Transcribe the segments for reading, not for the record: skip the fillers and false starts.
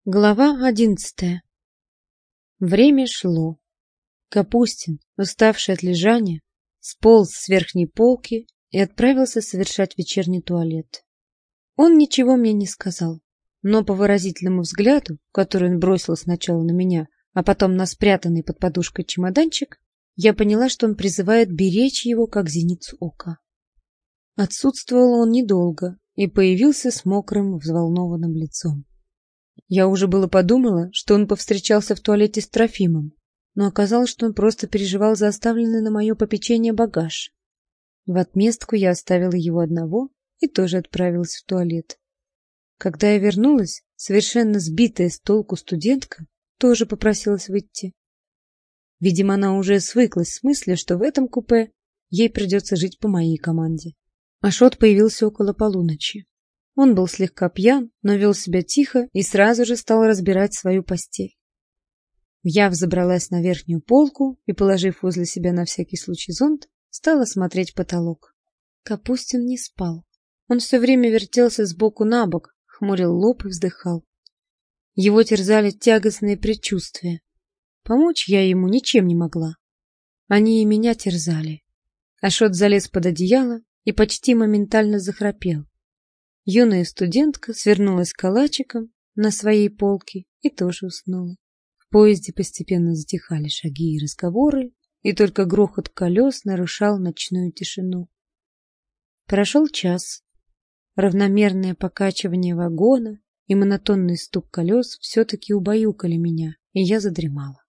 Глава 11. Время шло. Капустин, уставший от лежания, сполз с верхней полки и отправился совершать вечерний туалет. Он ничего мне не сказал, но по выразительному взгляду, который он бросил сначала на меня, а потом на спрятанный под подушкой чемоданчик, я поняла, что он призывает беречь его, как зеницу ока. Отсутствовал он недолго и появился с мокрым, взволнованным лицом. Я уже было подумала, что он повстречался в туалете с Трофимом, но оказалось, что он просто переживал за оставленный на мое попечение багаж. В отместку я оставила его одного и тоже отправилась в туалет. Когда я вернулась, совершенно сбитая с толку студентка тоже попросилась выйти. Видимо, она уже свыклась с мыслью, что в этом купе ей придется жить по моей команде. Ашот появился около полуночи. Он был слегка пьян, но вел себя тихо и сразу же стал разбирать свою постель. Я взобралась на верхнюю полку и, положив возле себя на всякий случай зонт, стала смотреть потолок. Капустин не спал. Он все время вертелся сбоку на бок, хмурил лоб и вздыхал. Его терзали тягостные предчувствия. Помочь я ему ничем не могла. Они и меня терзали. Ашот залез под одеяло и почти моментально захрапел. Юная студентка свернулась калачиком на своей полке и тоже уснула. В поезде постепенно затихали шаги и разговоры, и только грохот колес нарушал ночную тишину. Прошел час. Равномерное покачивание вагона и монотонный стук колес все-таки убаюкали меня, и я задремала.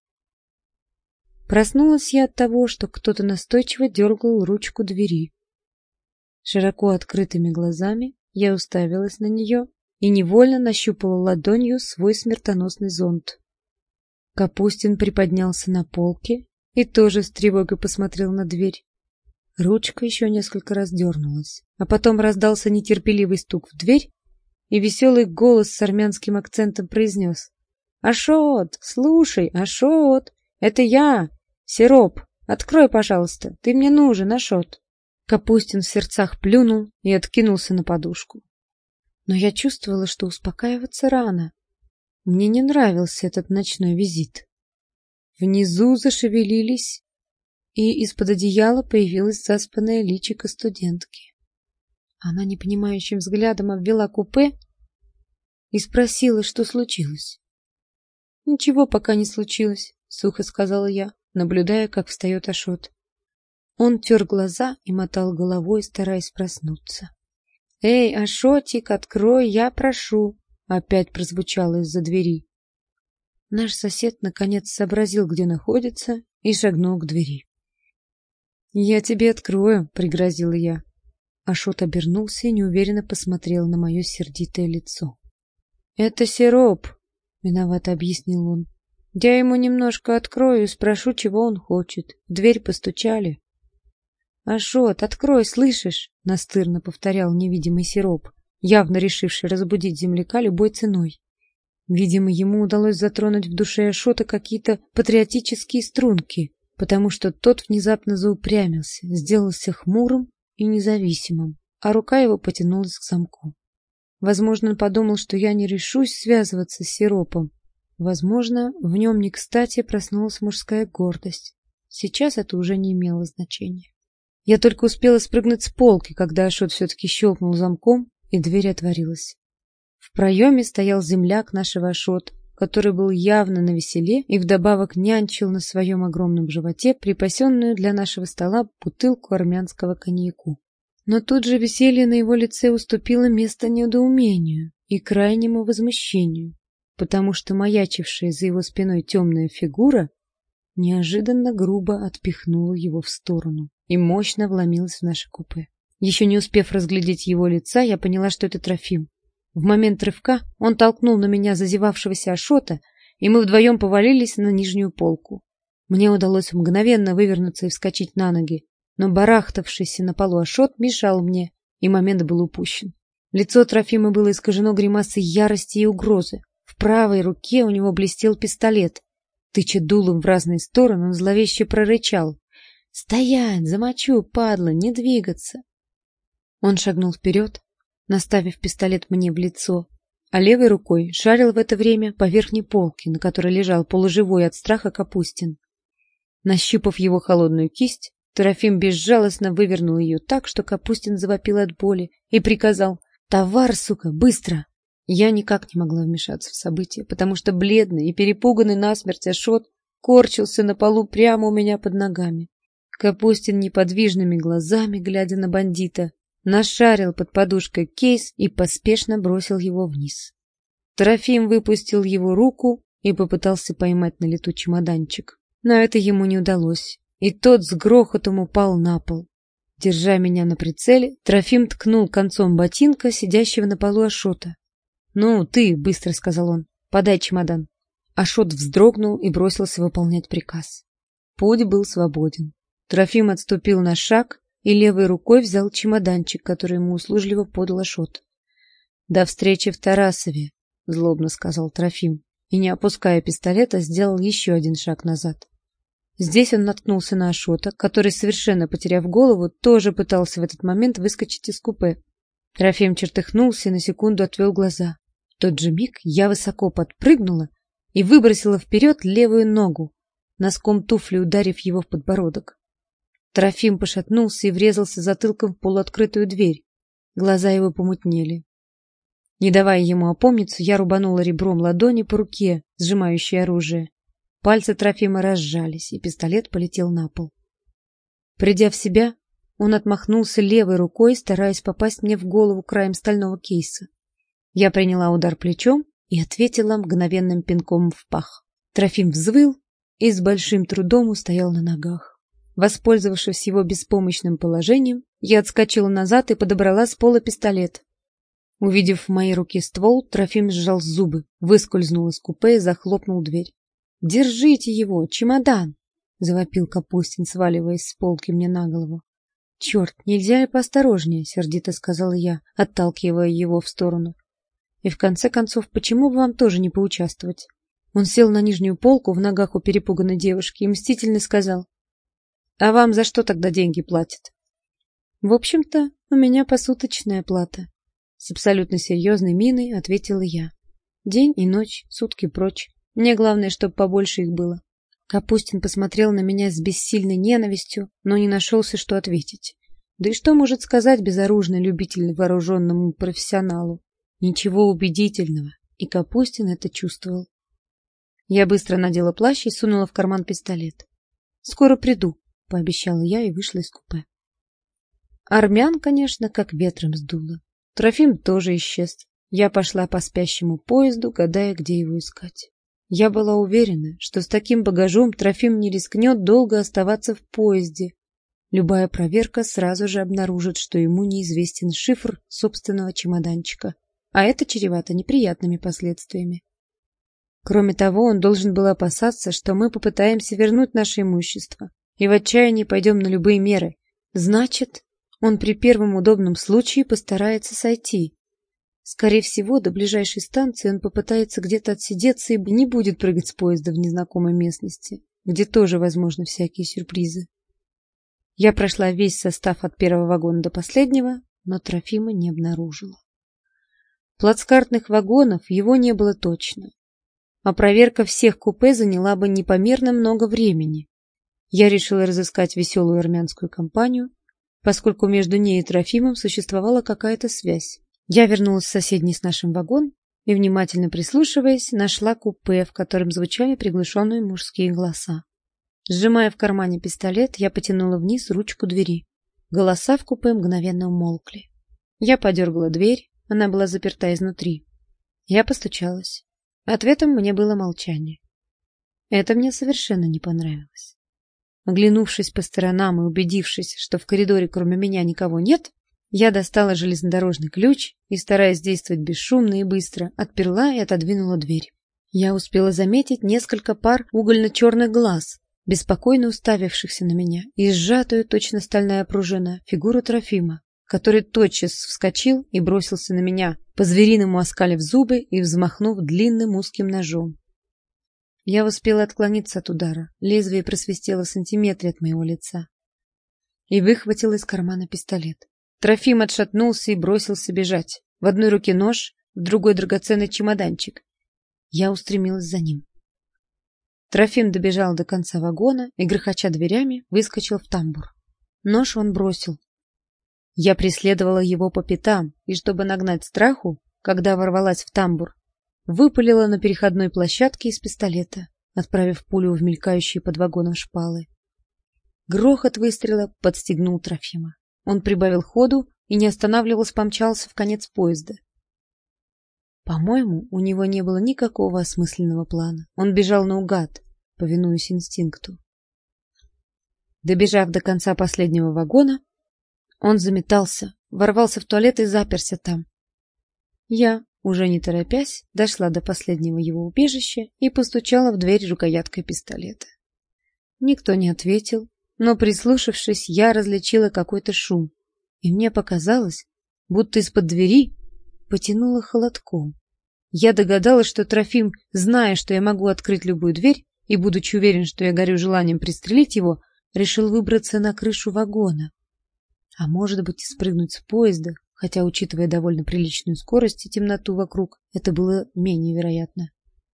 Проснулась я от того, что кто-то настойчиво дергал ручку двери. Широко открытыми глазами я уставилась на нее и невольно нащупала ладонью свой смертоносный зонт. Капустин приподнялся на полке и тоже с тревогой посмотрел на дверь. Ручка еще несколько раз дернулась, а потом раздался нетерпеливый стук в дверь, и веселый голос с армянским акцентом произнес: «Ашот, слушай, Ашот, это я, Сироп, открой, пожалуйста, ты мне нужен, Ашот». Капустин в сердцах плюнул и откинулся на подушку. Но я чувствовала, что успокаиваться рано. Мне не нравился этот ночной визит. Внизу зашевелились, и из-под одеяла появилась заспанная личико студентки. Она непонимающим взглядом обвела купе и спросила, что случилось. «Ничего пока не случилось», — сухо сказала я, наблюдая, как встает Ашот. Он тер глаза и мотал головой, стараясь проснуться. «Эй, Ашотик, открой, я прошу!» Опять прозвучало из-за двери. Наш сосед наконец сообразил, где находится, и шагнул к двери. «Я тебе открою», — пригрозила я. Ашот обернулся и неуверенно посмотрел на мое сердитое лицо. «Это Сироп», — виновато объяснил он. «Я ему немножко открою и спрошу, чего он хочет. В дверь постучали». «Ашот, открой, слышишь?» — настырно повторял невидимый Сироп, явно решивший разбудить земляка любой ценой. Видимо, ему удалось затронуть в душе Ашота какие-то патриотические струнки, потому что тот внезапно заупрямился, сделался хмурым и независимым, а рука его потянулась к замку. Возможно, он подумал, что я не решусь связываться с Сиропом. Возможно, в нем не кстати проснулась мужская гордость. Сейчас это уже не имело значения. Я только успела спрыгнуть с полки, когда Ашот все-таки щелкнул замком, и дверь отворилась. В проеме стоял земляк нашего Ашота, который был явно навеселе и вдобавок нянчил на своем огромном животе припасенную для нашего стола бутылку армянского коньяку. Но тут же веселье на его лице уступило место недоумению и крайнему возмущению, потому что маячившая за его спиной темная фигура неожиданно грубо отпихнула его в сторону и мощно вломилась в наше купе. Еще не успев разглядеть его лица, я поняла, что это Трофим. В момент рывка он толкнул на меня зазевавшегося Ашота, и мы вдвоем повалились на нижнюю полку. Мне удалось мгновенно вывернуться и вскочить на ноги, но барахтавшийся на полу Ашот мешал мне, и момент был упущен. Лицо Трофима было искажено гримасой ярости и угрозы. В правой руке у него блестел пистолет. Тыча дулом в разные стороны, он зловеще прорычал: «Стоять! Замочу, падла! Не двигаться!» Он шагнул вперед, наставив пистолет мне в лицо, а левой рукой шарил в это время по верхней полке, на которой лежал полуживой от страха Капустин. Нащупав его холодную кисть, Трофим безжалостно вывернул ее так, что Капустин завопил от боли и приказал: «Товар, сука, быстро!» Я никак не могла вмешаться в события, потому что бледный и перепуганный насмерть Ашот корчился на полу прямо у меня под ногами. Капустин неподвижными глазами, глядя на бандита, нашарил под подушкой кейс и поспешно бросил его вниз. Трофим выпустил его руку и попытался поймать на лету чемоданчик, но это ему не удалось, и тот с грохотом упал на пол. Держа меня на прицеле, Трофим ткнул концом ботинка сидящего на полу Ашота. «Ну, ты, — быстро сказал он, — подай чемодан». Ашот вздрогнул и бросился выполнять приказ. Путь был свободен. Трофим отступил на шаг и левой рукой взял чемоданчик, который ему услужливо подал Ашот. «До встречи в Тарасове», — злобно сказал Трофим, и, не опуская пистолета, сделал еще один шаг назад. Здесь он наткнулся на Ашота, который, совершенно потеряв голову, тоже пытался в этот момент выскочить из купе. Трофим чертыхнулся и на секунду отвел глаза. В тот же миг я высоко подпрыгнула и выбросила вперед левую ногу, носком туфли ударив его в подбородок. Трофим пошатнулся и врезался затылком в полуоткрытую дверь. Глаза его помутнели. Не давая ему опомниться, я рубанула ребром ладони по руке, сжимающей оружие. Пальцы Трофима разжались, и пистолет полетел на пол. Придя в себя, он отмахнулся левой рукой, стараясь попасть мне в голову краем стального кейса. Я приняла удар плечом и ответила мгновенным пинком в пах. Трофим взвыл и с большим трудом устоял на ногах. Воспользовавшись его беспомощным положением, я отскочила назад и подобрала с пола пистолет. Увидев в моей руке ствол, Трофим сжал зубы, выскользнул из купе и захлопнул дверь. «Держите его, чемодан!» — завопил Капустин, сваливаясь с полки мне на голову. «Черт, нельзя ли поосторожнее?» — сердито сказала я, отталкивая его в сторону. «И в конце концов, почему бы вам тоже не поучаствовать?» Он сел на нижнюю полку в ногах у перепуганной девушки и мстительно сказал: «А вам за что тогда деньги платят?» «В общем-то, у меня посуточная плата», — с абсолютно серьезной миной ответила я. «День и ночь, сутки прочь. Мне главное, чтобы побольше их было». Капустин посмотрел на меня с бессильной ненавистью, но не нашелся, что ответить. Да и что может сказать безоружный любитель вооруженному профессионалу? Ничего убедительного, и Капустин это чувствовал. Я быстро надела плащ и сунула в карман пистолет. «Скоро приду», — пообещала я и вышла из купе. Армян, конечно, как ветром сдуло. Трофим тоже исчез. Я пошла по спящему поезду, гадая, где его искать. Я была уверена, что с таким багажом Трофим не рискнет долго оставаться в поезде. Любая проверка сразу же обнаружит, что ему неизвестен шифр собственного чемоданчика, а это чревато неприятными последствиями. Кроме того, он должен был опасаться, что мы попытаемся вернуть наше имущество и в отчаянии пойдем на любые меры. Значит, он при первом удобном случае постарается сойти. Скорее всего, до ближайшей станции он попытается где-то отсидеться и не будет прыгать с поезда в незнакомой местности, где тоже возможны всякие сюрпризы. Я прошла весь состав от первого вагона до последнего, но Трофима не обнаружила. Плацкартных вагонов его не было точно, а проверка всех купе заняла бы непомерно много времени. Я решила разыскать веселую армянскую компанию, поскольку между ней и Трофимом существовала какая-то связь. Я вернулась в соседний с нашим вагон и, внимательно прислушиваясь, нашла купе, в котором звучали приглушенные мужские голоса. Сжимая в кармане пистолет, я потянула вниз ручку двери. Голоса в купе мгновенно умолкли. Я подергала дверь, она была заперта изнутри. Я постучалась. Ответом мне было молчание. Это мне совершенно не понравилось. Оглянувшись по сторонам и убедившись, что в коридоре кроме меня никого нет, я достала железнодорожный ключ и, стараясь действовать бесшумно и быстро, отперла и отодвинула дверь. Я успела заметить несколько пар угольно-черных глаз, беспокойно уставившихся на меня, и сжатую, точно стальная пружина, фигуру Трофима, который тотчас вскочил и бросился на меня, по-звериному оскалив зубы и взмахнув длинным узким ножом. Я успела отклониться от удара, лезвие просвистело в сантиметре от моего лица, и выхватила из кармана пистолет. Трофим отшатнулся и бросился бежать. В одной руке нож, в другой драгоценный чемоданчик. Я устремилась за ним. Трофим добежал до конца вагона и, грохоча дверями, выскочил в тамбур. Нож он бросил. Я преследовала его по пятам, и, чтобы нагнать страху, когда ворвалась в тамбур, выпалила на переходной площадке из пистолета, отправив пулю в мелькающие под вагоном шпалы. Грохот выстрела подстегнул Трофима. Он прибавил ходу и, не останавливаясь, помчался в конец поезда. По-моему, у него не было никакого осмысленного плана. Он бежал наугад, повинуясь инстинкту. Добежав до конца последнего вагона, он заметался, ворвался в туалет и заперся там. Я, уже не торопясь, дошла до последнего его убежища и постучала в дверь рукояткой пистолета. Никто не ответил, но, прислушавшись, я различила какой-то шум, и мне показалось, будто из-под двери потянуло холодком. Я догадалась, что Трофим, зная, что я могу открыть любую дверь, и, будучи уверен, что я горю желанием пристрелить его, решил выбраться на крышу вагона. А может быть, и спрыгнуть с поезда, хотя, учитывая довольно приличную скорость и темноту вокруг, это было менее вероятно.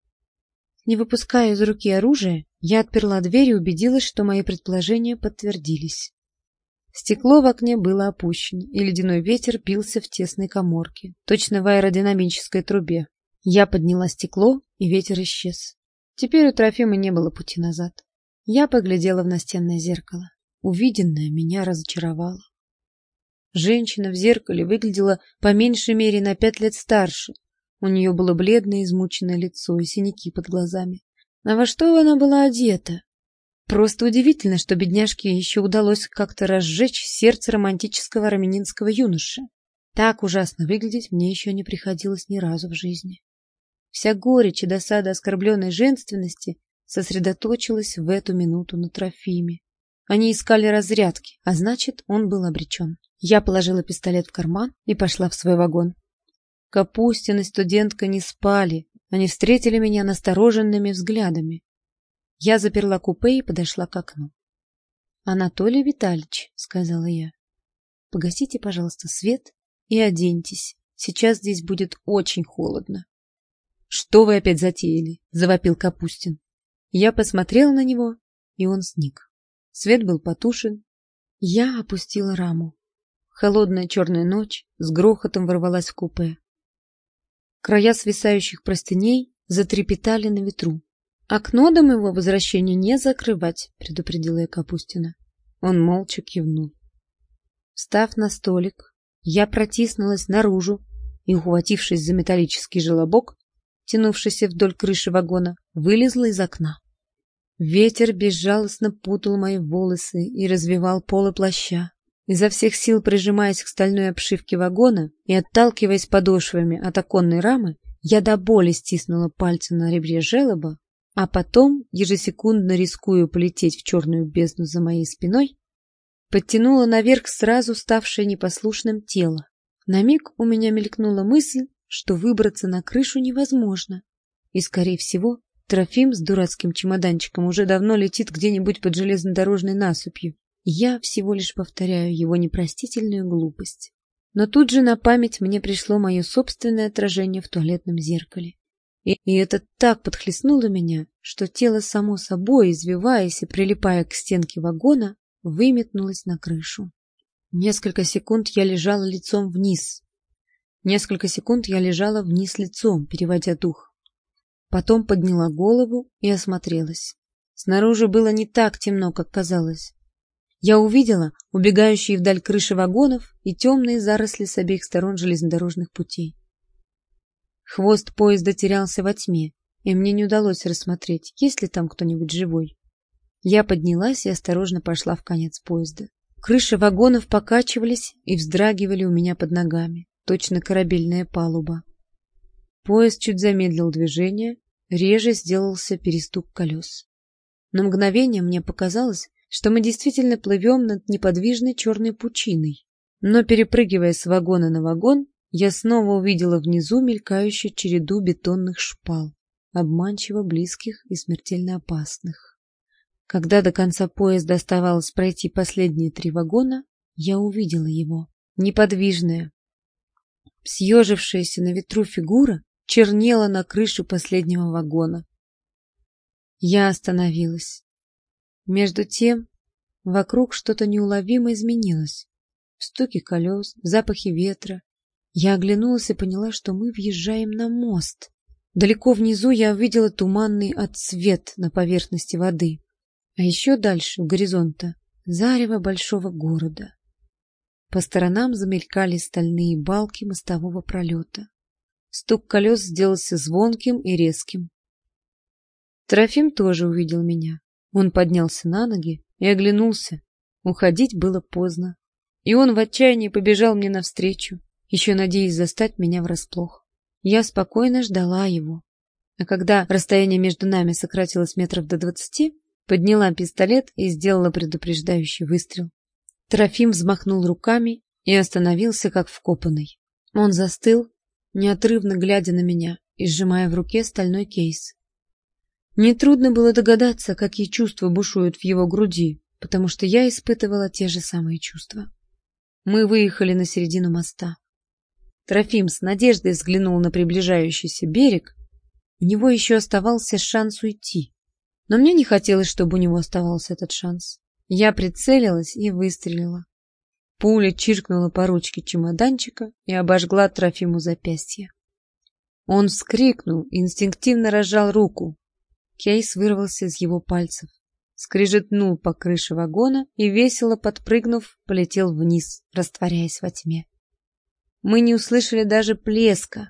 Не выпуская из руки оружие, я отперла дверь и убедилась, что мои предположения подтвердились. Стекло в окне было опущено, и ледяной ветер бился в тесной каморке, точно в аэродинамической трубе. Я подняла стекло, и ветер исчез. Теперь у Трофима не было пути назад. Я поглядела в настенное зеркало. Увиденное меня разочаровало. Женщина в зеркале выглядела по меньшей мере на 5 лет старше. У нее было бледное измученное лицо и синяки под глазами. А во что она была одета? Просто удивительно, что бедняжке еще удалось как-то разжечь сердце романтического армянинского юноши. Так ужасно выглядеть мне еще не приходилось ни разу в жизни. Вся горечь и досада оскорбленной женственности сосредоточилась в эту минуту на Трофиме. Они искали разрядки, а значит, он был обречен. Я положила пистолет в карман и пошла в свой вагон. Капустин и студентка не спали, они встретили меня настороженными взглядами. Я заперла купе и подошла к окну. — Анатолий Витальевич, — сказала я, — погасите, пожалуйста, свет и оденьтесь. Сейчас здесь будет очень холодно. — Что вы опять затеяли? — завопил Капустин. Я посмотрела на него, и он сник. Свет был потушен. Я опустила раму. Холодная черная ночь с грохотом ворвалась в купе. Края свисающих простыней затрепетали на ветру. — Окно до моего возвращения не закрывать, — предупредила я Капустина. Он молча кивнул. Встав на столик, я протиснулась наружу и, ухватившись за металлический желобок, тянувшийся вдоль крыши вагона, вылезла из окна. Ветер безжалостно путал мои волосы и развивал полы плаща. Изо всех сил прижимаясь к стальной обшивке вагона и отталкиваясь подошвами от оконной рамы, я до боли стиснула пальцы на ребре желоба, а потом, ежесекундно рискуя полететь в черную бездну за моей спиной, подтянула наверх сразу ставшее непослушным тело. На миг у меня мелькнула мысль, что выбраться на крышу невозможно, и, скорее всего, Трофим с дурацким чемоданчиком уже давно летит где-нибудь под железнодорожной насыпью. Я всего лишь повторяю его непростительную глупость. Но тут же на память мне пришло мое собственное отражение в туалетном зеркале. И это так подхлестнуло меня, что тело само собой, извиваясь и прилипая к стенке вагона, выметнулось на крышу. Несколько секунд я лежала лицом вниз. Несколько секунд я лежала вниз лицом, переводя дух. Потом подняла голову и осмотрелась. Снаружи было не так темно, как казалось. Я увидела убегающие вдаль крыши вагонов и темные заросли с обеих сторон железнодорожных путей. Хвост поезда терялся во тьме, и мне не удалось рассмотреть, есть ли там кто-нибудь живой. Я поднялась и осторожно пошла в конец поезда. Крыши вагонов покачивались и вздрагивали у меня под ногами, точно корабельная палуба. Поезд чуть замедлил движение, реже сделался перестук колес. На мгновение мне показалось, что мы действительно плывем над неподвижной черной пучиной. Но, перепрыгивая с вагона на вагон, я снова увидела внизу мелькающую череду бетонных шпал, обманчиво близких и смертельно опасных. Когда до конца поезда оставалось пройти последние 3 вагона, я увидела его, неподвижное, Съежившаяся на ветру фигура чернела на крыше последнего вагона. Я остановилась. Между тем, вокруг что-то неуловимо изменилось. В стуке колес, в запахе ветра. Я оглянулась и поняла, что мы въезжаем на мост. Далеко внизу я увидела туманный отсвет на поверхности воды. А еще дальше, у горизонта, зарево большого города. По сторонам замелькали стальные балки мостового пролета. Стук колес сделался звонким и резким. Трофим тоже увидел меня. Он поднялся на ноги и оглянулся. Уходить было поздно. И он в отчаянии побежал мне навстречу, еще надеясь застать меня врасплох. Я спокойно ждала его. А когда расстояние между нами сократилось метров до 20, подняла пистолет и сделала предупреждающий выстрел. Трофим взмахнул руками и остановился, как вкопанный. Он застыл, неотрывно глядя на меня и сжимая в руке стальной кейс. Нетрудно было догадаться, какие чувства бушуют в его груди, потому что я испытывала те же самые чувства. Мы выехали на середину моста. Трофим с надеждой взглянул на приближающийся берег. У него еще оставался шанс уйти. Но мне не хотелось, чтобы у него оставался этот шанс. Я прицелилась и выстрелила. Пуля чиркнула по ручке чемоданчика и обожгла Трофиму запястье. Он вскрикнул и инстинктивно разжал руку. Кейс вырвался из его пальцев, скрежетнул по крыше вагона и, весело подпрыгнув, полетел вниз, растворяясь во тьме. Мы не услышали даже плеска.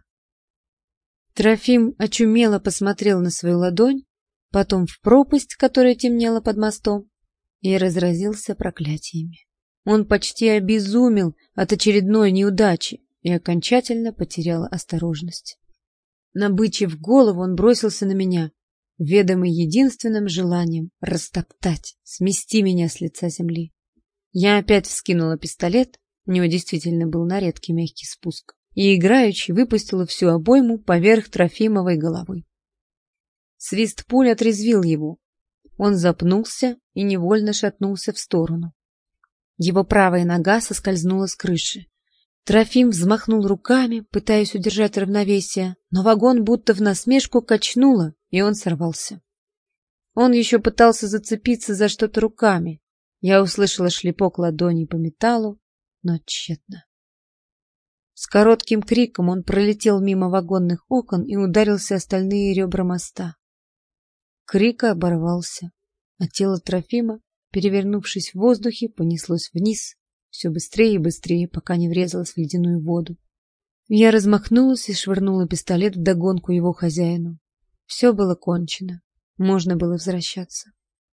Трофим очумело посмотрел на свою ладонь, потом в пропасть, которая темнела под мостом, и разразился проклятиями. Он почти обезумел от очередной неудачи и окончательно потерял осторожность. Набычив голову, он бросился на меня, ведомый единственным желанием растоптать, смести меня с лица земли. Я опять вскинула пистолет, у него действительно был на редкий мягкий спуск, и играючи выпустила всю обойму поверх Трофимовой головы. Свист пуль отрезвил его. Он запнулся и невольно шатнулся в сторону. Его правая нога соскользнула с крыши. Трофим взмахнул руками, пытаясь удержать равновесие, но вагон будто в насмешку качнуло, и он сорвался. Он еще пытался зацепиться за что-то руками. Я услышала шлепок ладони по металлу, но тщетно. С коротким криком он пролетел мимо вагонных окон и ударился о стальные ребра моста. Крик оборвался, а тело Трофима, перевернувшись в воздухе, понеслось вниз, все быстрее и быстрее, пока не врезалось в ледяную воду. Я размахнулась и швырнула пистолет вдогонку его хозяину. Все было кончено, можно было возвращаться.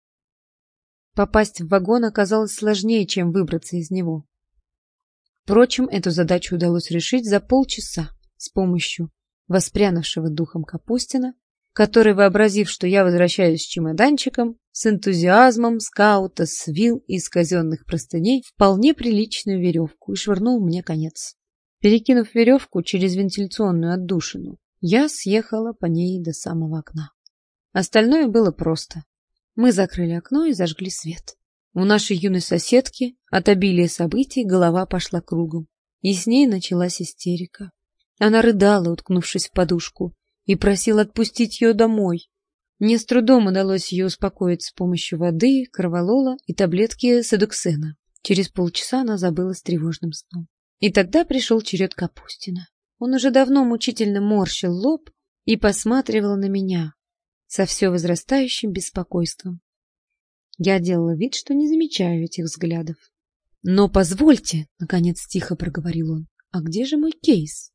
Попасть в вагон оказалось сложнее, чем выбраться из него. Впрочем, эту задачу удалось решить за полчаса с помощью воспрянувшего духом Капустина, который, вообразив, что я возвращаюсь с чемоданчиком, с энтузиазмом скаута свил из казенных простыней вполне приличную веревку и швырнул мне конец. Перекинув веревку через вентиляционную отдушину, я съехала по ней до самого окна. Остальное было просто. Мы закрыли окно и зажгли свет. У нашей юной соседки от обилия событий голова пошла кругом, и с ней началась истерика. Она рыдала, уткнувшись в подушку, и просила отпустить ее домой. Мне с трудом удалось ее успокоить с помощью воды, корвалола и таблетки седуксена. Через полчаса она забылась тревожным сном. И тогда пришел черед Капустина. Он уже давно мучительно морщил лоб и посматривал на меня со все возрастающим беспокойством. Я делала вид, что не замечаю этих взглядов. «Но позвольте», — наконец тихо проговорил он, — «а где же мой кейс?»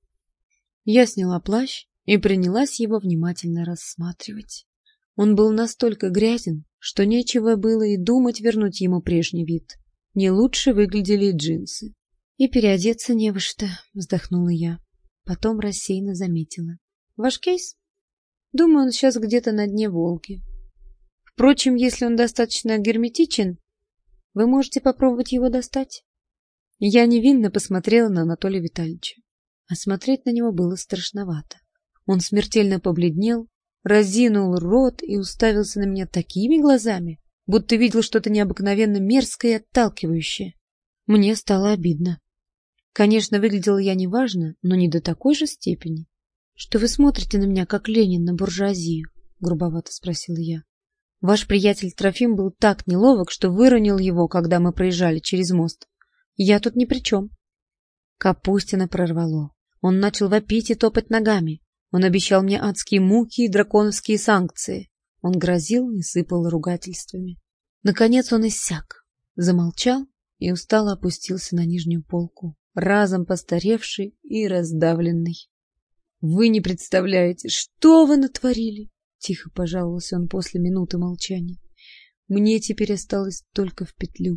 Я сняла плащ и принялась его внимательно рассматривать. Он был настолько грязен, что нечего было и думать вернуть ему прежний вид. Не лучше выглядели джинсы. «И переодеться не во что», — вздохнула я. Потом рассеянно заметила. «Ваш кейс? Думаю, он сейчас где-то на дне Волги. Впрочем, если он достаточно герметичен, вы можете попробовать его достать». Я невинно посмотрела на Анатолия Витальевича. А смотреть на него было страшновато. Он смертельно побледнел, разинул рот и уставился на меня такими глазами, будто видел что-то необыкновенно мерзкое и отталкивающее. Мне стало обидно. Конечно, выглядела я неважно, но не до такой же степени. Что вы смотрите на меня, как Ленин на буржуазию? Грубовато спросила я. Ваш приятель Трофим был так неловок, что выронил его, когда мы проезжали через мост. Я тут ни при чем. Капустина прорвало. Он начал вопить и топать ногами. Он обещал мне адские муки и драконовские санкции. Он грозил и сыпал ругательствами. Наконец он иссяк, замолчал и устало опустился на нижнюю полку, разом постаревший и раздавленный. «Вы не представляете, что вы натворили!» — тихо пожаловался он после минуты молчания. «Мне теперь осталось только в петлю».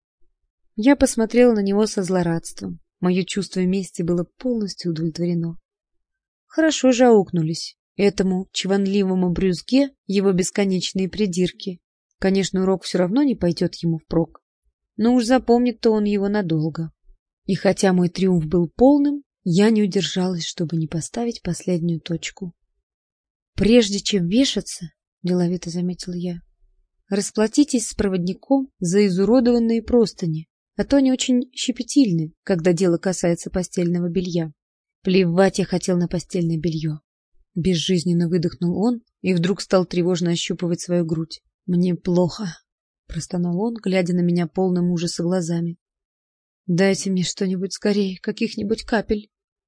Я посмотрела на него со злорадством. Мое чувство мести было полностью удовлетворено. Хорошо же аукнулись. Этому чванливому брюзге его бесконечные придирки. Конечно, урок все равно не пойдет ему впрок. Но уж запомнит-то он его надолго. И хотя мой триумф был полным, я не удержалась, чтобы не поставить последнюю точку. «Прежде чем вешаться, — деловито заметил я, — расплатитесь с проводником за изуродованные простыни, а то они очень щепетильны, когда дело касается постельного белья». Плевать я хотел на постельное белье. Безжизненно выдохнул он и вдруг стал тревожно ощупывать свою грудь. «Мне плохо», — простонал он, глядя на меня полным ужаса глазами. «Дайте мне что-нибудь скорее, каких-нибудь капель».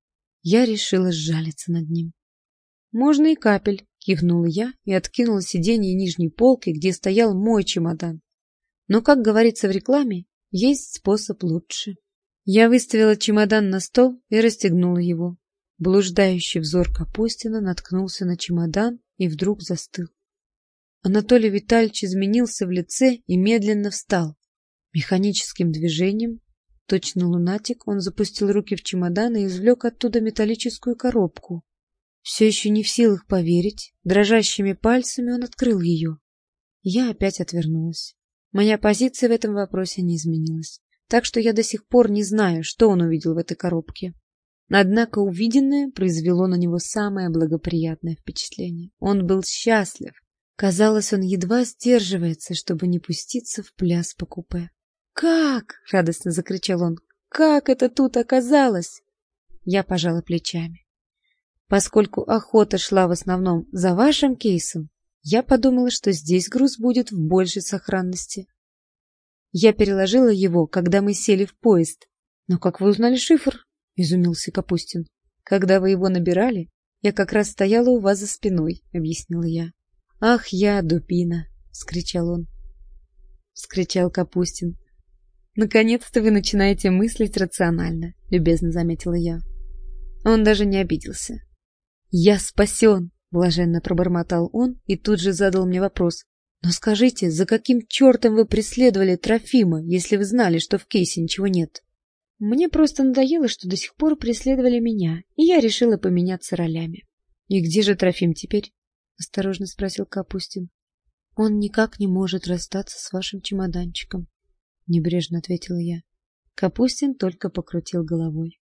Я решила сжалиться над ним. «Можно и капель», — кивнула я и откинула сиденье нижней полки, где стоял мой чемодан. Но, как говорится в рекламе, есть способ лучше. Я выставила чемодан на стол и расстегнула его. Блуждающий взор Капустина наткнулся на чемодан и вдруг застыл. Анатолий Витальевич изменился в лице и медленно встал. Механическим движением, точно лунатик, он запустил руки в чемодан и извлек оттуда металлическую коробку. Все еще не в силах поверить, дрожащими пальцами он открыл ее. Я опять отвернулась. Моя позиция в этом вопросе не изменилась, так что я до сих пор не знаю, что он увидел в этой коробке. Однако увиденное произвело на него самое благоприятное впечатление. Он был счастлив. Казалось, он едва сдерживается, чтобы не пуститься в пляс по купе. «Как?» — радостно закричал он. «Как это тут оказалось?» Я пожала плечами. Поскольку охота шла в основном за вашим кейсом, я подумала, что здесь груз будет в большей сохранности. Я переложила его, когда мы сели в поезд. «Но как вы узнали шифр?» — изумился Капустин. «Когда вы его набирали, я как раз стояла у вас за спиной», — объяснила я. «Ах, я дубина!» — вскричал он. Вскричал Капустин. «Наконец-то вы начинаете мыслить рационально», — любезно заметила я. Он даже не обиделся. «Я спасен!» — блаженно пробормотал он и тут же задал мне вопрос. «Но скажите, за каким чертом вы преследовали Трофима, если вы знали, что в кейсе ничего нет?» Мне просто надоело, что до сих пор преследовали меня, и я решила поменяться ролями. «И где же Трофим теперь?» — осторожно спросил Капустин. «Он никак не может расстаться с вашим чемоданчиком», — небрежно ответила я. Капустин только покрутил головой.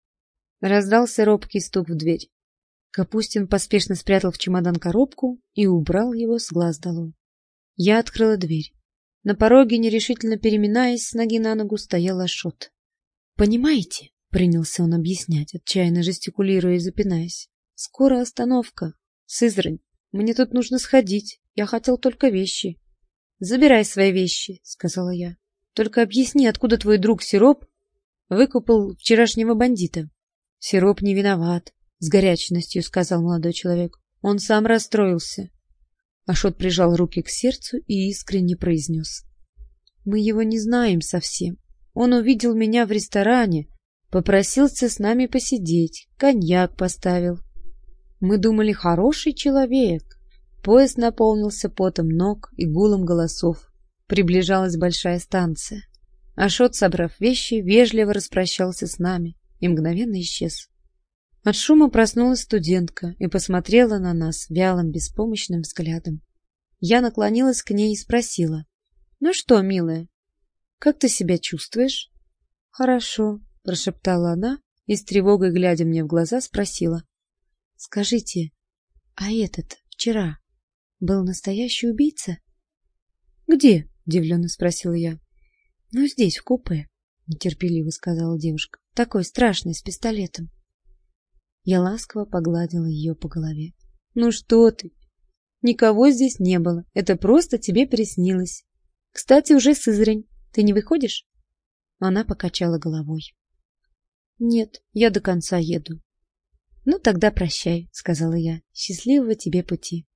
Раздался робкий стук в дверь. Капустин поспешно спрятал в чемодан коробку и убрал его с глаз долой. Я открыла дверь. На пороге, нерешительно переминаясь с ноги на ногу, стоял Ашот. «Понимаете?» — принялся он объяснять, отчаянно жестикулируя и запинаясь. «Скоро остановка. Сызрань. Мне тут нужно сходить. Я хотел только вещи». «Забирай свои вещи», — сказала я. «Только объясни, откуда твой друг Сироп выкупил вчерашнего бандита». «Сироп не виноват», — с горячностью сказал молодой человек. «Он сам расстроился». Ашот прижал руки к сердцу и искренне произнес. «Мы его не знаем совсем. Он увидел меня в ресторане, попросился с нами посидеть, коньяк поставил. Мы думали, хороший человек». Поезд наполнился потом ног и гулом голосов. Приближалась большая станция. Ашот, собрав вещи, вежливо распрощался с нами и мгновенно исчез. От шума проснулась студентка и посмотрела на нас вялым, беспомощным взглядом. Я наклонилась к ней и спросила. «Ну что, милая, как ты себя чувствуешь?» «Хорошо», — прошептала она и с тревогой, глядя мне в глаза, спросила. «Скажите, а этот вчера был настоящий убийца?» «Где?» — удивленно спросила я. «Ну, здесь, в купе», — нетерпеливо сказала девушка. такой страшный, с пистолетом. Я ласково погладила ее по голове. Ну что ты? Никого здесь не было. Это просто тебе приснилось. Кстати, уже Сызрань. Ты не выходишь? Она покачала головой. Нет, я до конца еду. Ну тогда прощай, сказала я. Счастливого тебе пути.